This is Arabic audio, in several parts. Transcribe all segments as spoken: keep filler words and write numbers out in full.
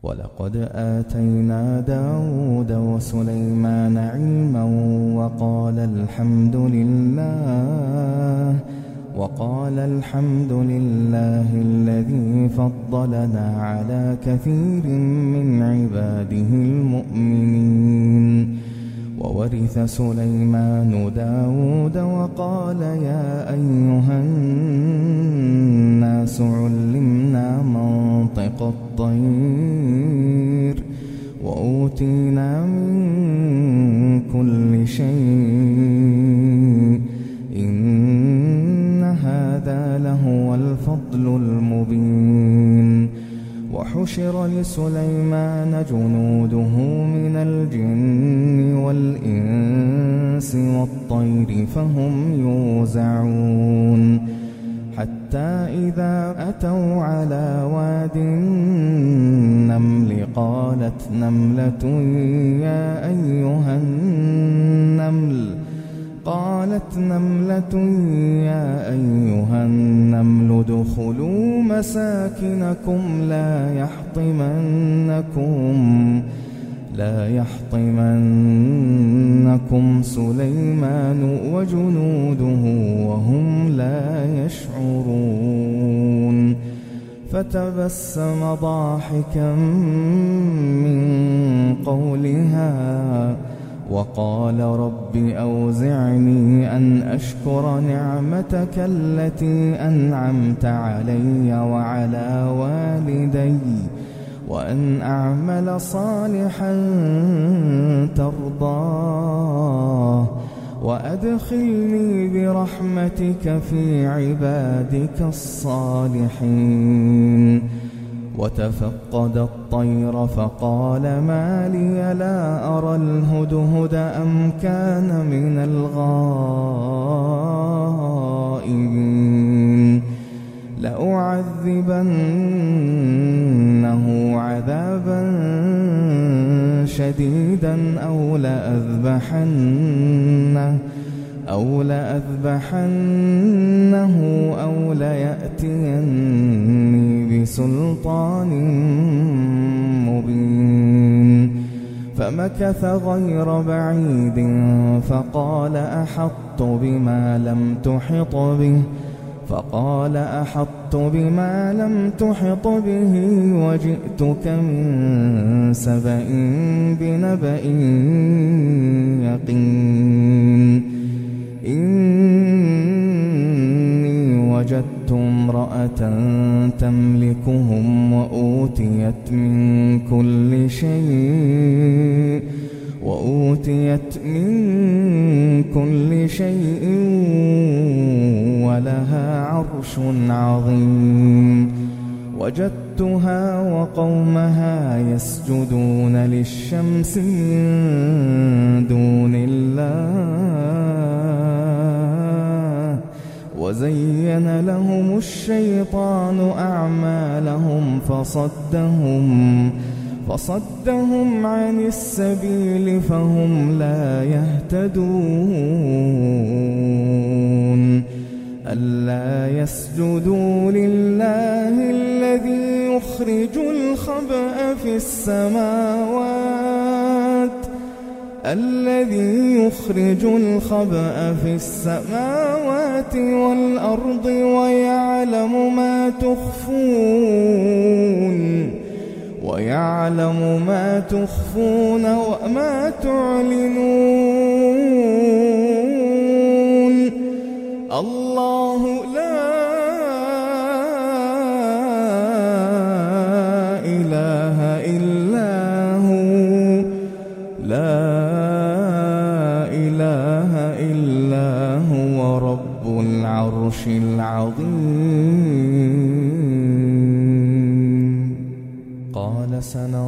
ولقد آتينا داود وسليمان علما وقال الحمد لله وقال الحمد لله الذي فضلنا على كثير من عباده المؤمنين. وورث سليمان داود وقال يا أيها الناس علمنا منطق الطير وأوتينا من كل شيء إن هذا لهو الفضل المبين. وحشر لسليمان جنوده من الجن والإنس والطير فهم يوزعون حتى إذا أتوا على واد النمل قالت نملة يا أيها النمل قالت نملة يا أيها النمل ادخلوا مساكنكم لا يحطمنكم لا يحطمنكم سليمان وجنوده وهم لا يشعرون. فتبسم ضاحكا من قولها وقال رب أوزعني أن أشكر نعمتك التي أنعمت علي وعلى والدي وأن أعمل صالحا ترضاه وأدخلني برحمتك في عبادك الصالحين. وتفقد الطير فقال ما لي لا أرى الهدهد أم كان من الغائبين لأعذبنه عذابا شديدا أو لأذبحنه أو لأذبحنه أو ليأتيني بسلطان مبين. فمكث غير بعيد فقال أحطت بما لم تحط به فقال أحطت بما لم تحط به وجئتك من سبأ بنبأ يقين. إني وجدت امرأة تملكهم وأوتيت من كل شيء وأوتيت من كل شيء ولها عرش عظيم. وجدتها وقومها يسجدون للشمس من دون الله وزين لهم الشيطان أعمالهم فصدهم فصدهم عن السبيل فهم لا يهتدون. ألا يسجدوا لله الذي يخرج الخبأ في السماوات الذي يخرج الخبأ في السماوات والأرض ويعلم ما تخفون ويعلم ما تخفون وما تعلنون. الله لا إله إلا هو لا إله إلا هو رب العرش العظيم. قال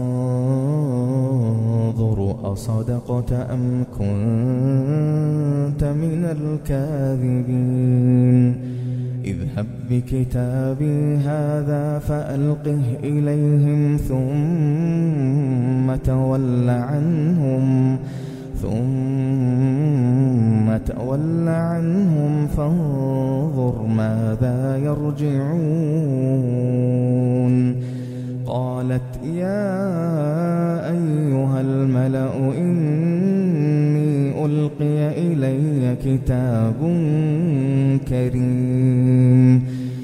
سننظر أصدقت أم كنت من الكاذبين. اذهب بكتابي هذا فألقه إليهم ثم تول عنهم ثم تول عنهم فانظر ماذا يرجعون. قال قالت يا أيها الملأ إني ألقي إلي كتاب كريم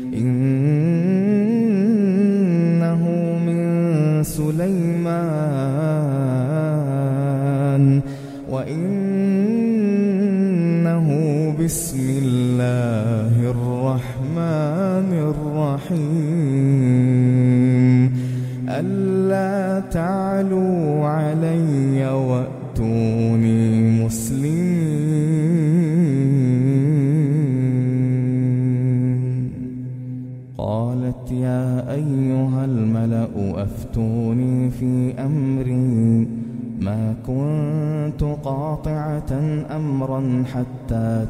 إنه من سليمان وإنه بسم الله الرحمن الرحيم ألا تعلوا علي وأتوني مسلمين. قالت يا أيها الملأ أفتوني في أمري ما كنت قاطعة أمرا حتى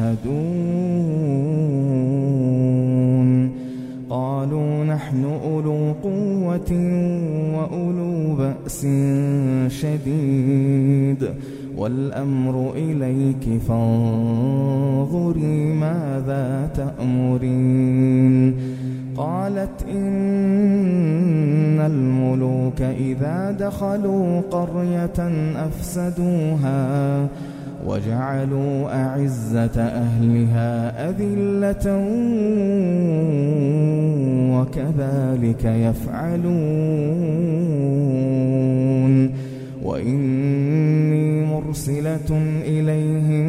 تشهدون. قالوا نحن أولو قوة وأولو بأس شديد والأمر إليك فانظري ماذا تأمرين. قالت إن الملوك إذا دخلوا قرية أفسدوها وجعلوا أعزة أهلها أذلة وكذلك يفعلون. وإني مرسلة إليهم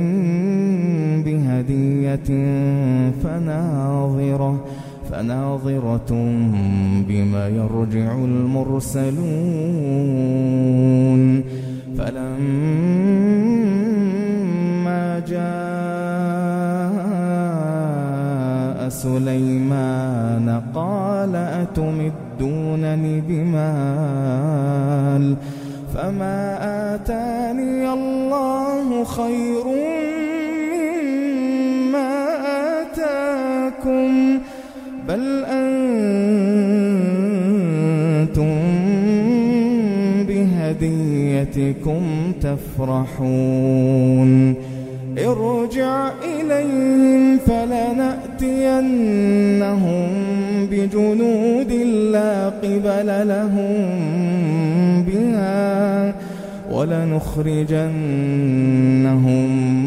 بهدية فناظرة فناظرة بما يرجع المرسلون. فلما جاء سليمان قال أتمدونني بمال فما آتاني الله خير مما آتاكم بل أنتم بهديتكم تفرحون. ارجع إليهم فلنأتينهم بجنود لا قبل لهم بها ولنخرجنهم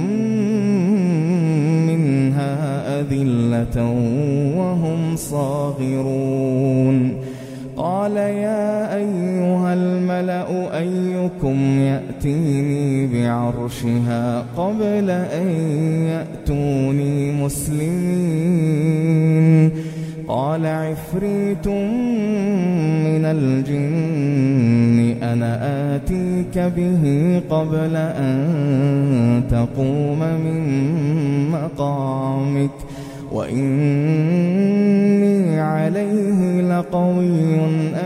منها أذلة وهم صاغرون. قال يا أيها الملأ أيكم يأتيني بعرشها قبل أن يأتوني مسلمين. قال عفريت من الجن أنا آتيك به قبل أن تقوم من مقامك وإني عليه لقوي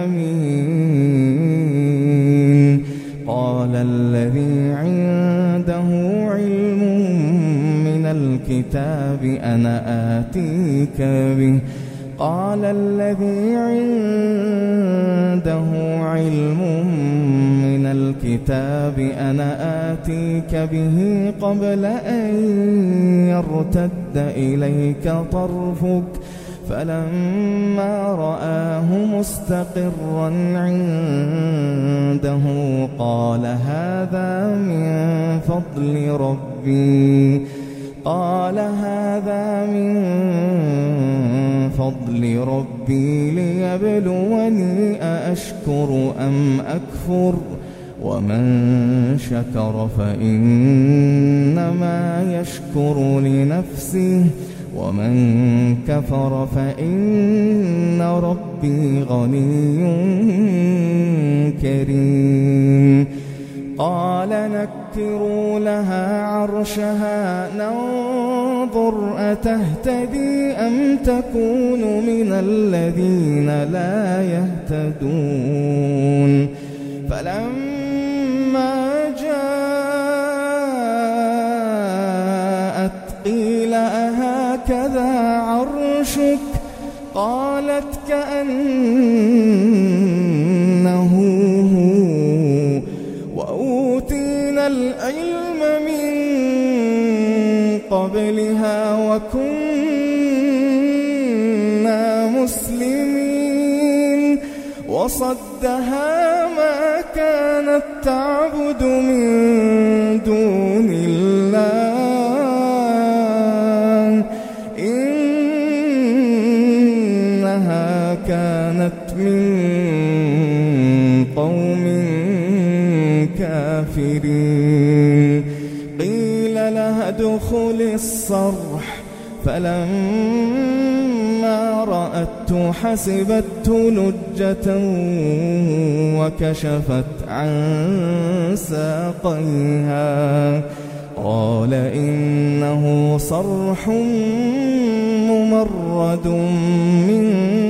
أمين. قال الذي عنده علم من الكتاب أنا آتيك به قال الذي عنده علم من الكتاب أنا آتيك به قبل أن يرتد إليك طرفك فلما رآه مستقرا عنده قال هذا من فضل ربي قال هذا من فضل ربي ليبلوني أأشكر أم أكفر ومن شكر فإنما يشكر لنفسه ومن كفر فإن ربي غني كريم. قال نكروا لها عرشها ننظر أتهتدي أم تكون من الذين لا يهتدون. فلما جاءت قيل أهكذا عرشك قالت كأنه هو وأوتينا العلم من قبلها وكنا مسلمين وصدها ما كانت تعبد من دون الله إنها كانت من قوم كافرين. قيل لها ادخل الصرح فلما رأته حسبته لجة وكشفت عن ساقيها قال إنه صرح ممرد من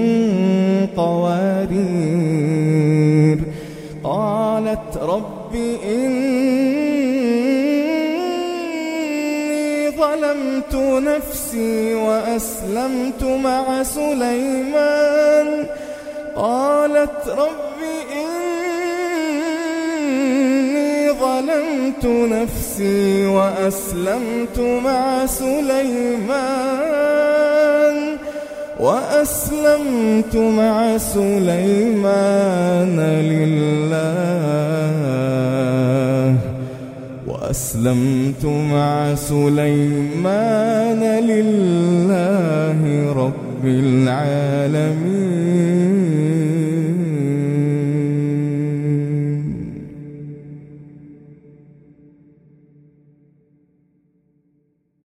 قوارير. قالت رب إني ظلمت نفسي وأسلمت مع سليمان قالت رب إني ظلمت نفسي وأسلمت مع سليمان وأسلمت مع سليمان لله وأسلمت مع سليمان لله رب العالمين.